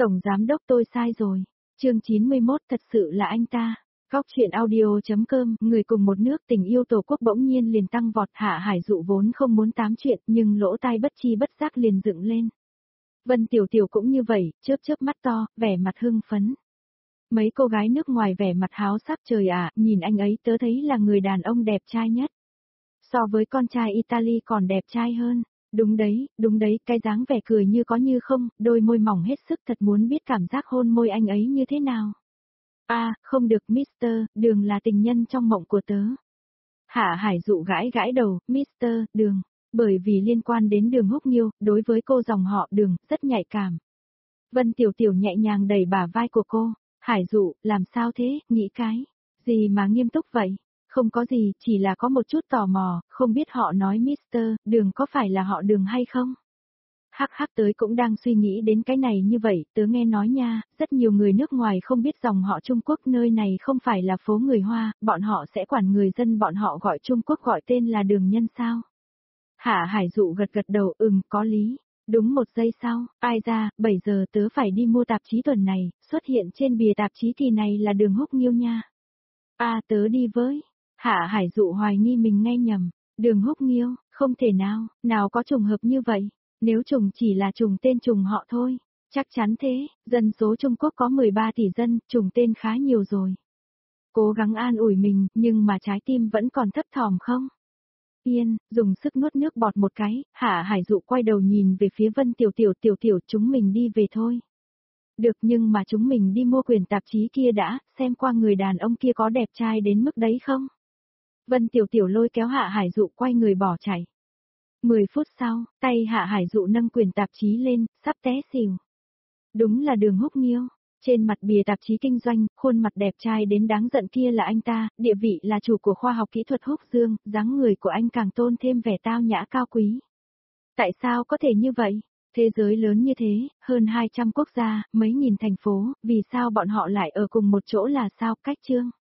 Tổng giám đốc tôi sai rồi. Chương 91 thật sự là anh ta. Góc chuyện audio.com, người cùng một nước tình yêu tổ quốc bỗng nhiên liền tăng vọt. Hạ Hải Dụ vốn không muốn tám chuyện nhưng lỗ tai bất chi bất giác liền dựng lên. Vân Tiểu Tiểu cũng như vậy, chớp chớp mắt to, vẻ mặt hưng phấn. Mấy cô gái nước ngoài vẻ mặt háo sắc trời ạ, nhìn anh ấy tớ thấy là người đàn ông đẹp trai nhất. So với con trai Italy còn đẹp trai hơn. Đúng đấy, cái dáng vẻ cười như có như không, đôi môi mỏng hết sức thật muốn biết cảm giác hôn môi anh ấy như thế nào. Không được Mr. Đường là tình nhân trong mộng của tớ. Hạ Hải Dụ gãi gãi đầu, Mr. Đường, bởi vì liên quan đến Đường Húc Nghiêu, đối với cô dòng họ Đường, rất nhạy cảm. Vân Tiểu Tiểu nhẹ nhàng đẩy bả vai của cô, Hải Dụ, làm sao thế, nghĩ cái gì mà nghiêm túc vậy? Không có gì, chỉ là có một chút tò mò, không biết họ nói Mr. Đường có phải là họ Đường hay không? Hắc tới cũng đang suy nghĩ đến cái này như vậy, tớ nghe nói nha, rất nhiều người nước ngoài không biết dòng họ Trung Quốc nơi này không phải là phố người Hoa, bọn họ sẽ quản người dân bọn họ gọi Trung Quốc gọi tên là Đường Nhân sao? Hạ Hải Dụ gật đầu, có lý. Đúng một giây sau, ai ra, 7 giờ tớ phải đi mua tạp chí tuần này, xuất hiện trên bìa tạp chí kỳ này là Đường Húc Nghiêu nha. Tớ đi với. Hạ Hải Dụ hoài nghi mình nghe nhầm. Đường Húc Nghiêu, không thể nào có trùng hợp như vậy. Nếu trùng chỉ là trùng tên trùng họ thôi. Chắc chắn thế, dân số Trung Quốc có 13 tỷ dân, trùng tên khá nhiều rồi. Cố gắng an ủi mình, nhưng mà trái tim vẫn còn thấp thỏm không? Yên, dùng sức nuốt nước bọt một cái, Hạ Hải Dụ quay đầu nhìn về phía Vân Tiểu Tiểu chúng mình đi về thôi. Được nhưng mà chúng mình đi mua quyển tạp chí kia đã, xem qua người đàn ông kia có đẹp trai đến mức đấy không? Vân Tiểu Tiểu lôi kéo Hạ Hải Dụ quay người bỏ chạy. 10 phút sau, tay Hạ Hải Dụ nâng quyển tạp chí lên, sắp té xỉu. Đúng là Đường Húc Nghiêu. Trên mặt bìa tạp chí kinh doanh, khuôn mặt đẹp trai đến đáng giận kia là anh ta, địa vị là chủ của khoa học kỹ thuật Húc Dương, dáng người của anh càng tôn thêm vẻ tao nhã cao quý. Tại sao có thể như vậy? Thế giới lớn như thế, hơn 200 quốc gia, mấy nghìn thành phố, vì sao bọn họ lại ở cùng một chỗ là sao? Cách chương